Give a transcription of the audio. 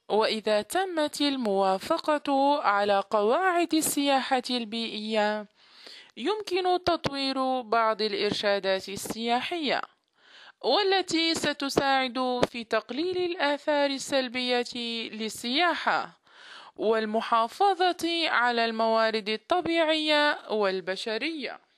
وإذا تمت الموافقة على قواعد السياحة البيئية، يمكن تطوير بعض الإرشادات السياحية، والتي ستساعد في تقليل الآثار السلبية للسياحة والمحافظة على الموارد الطبيعية والبشرية.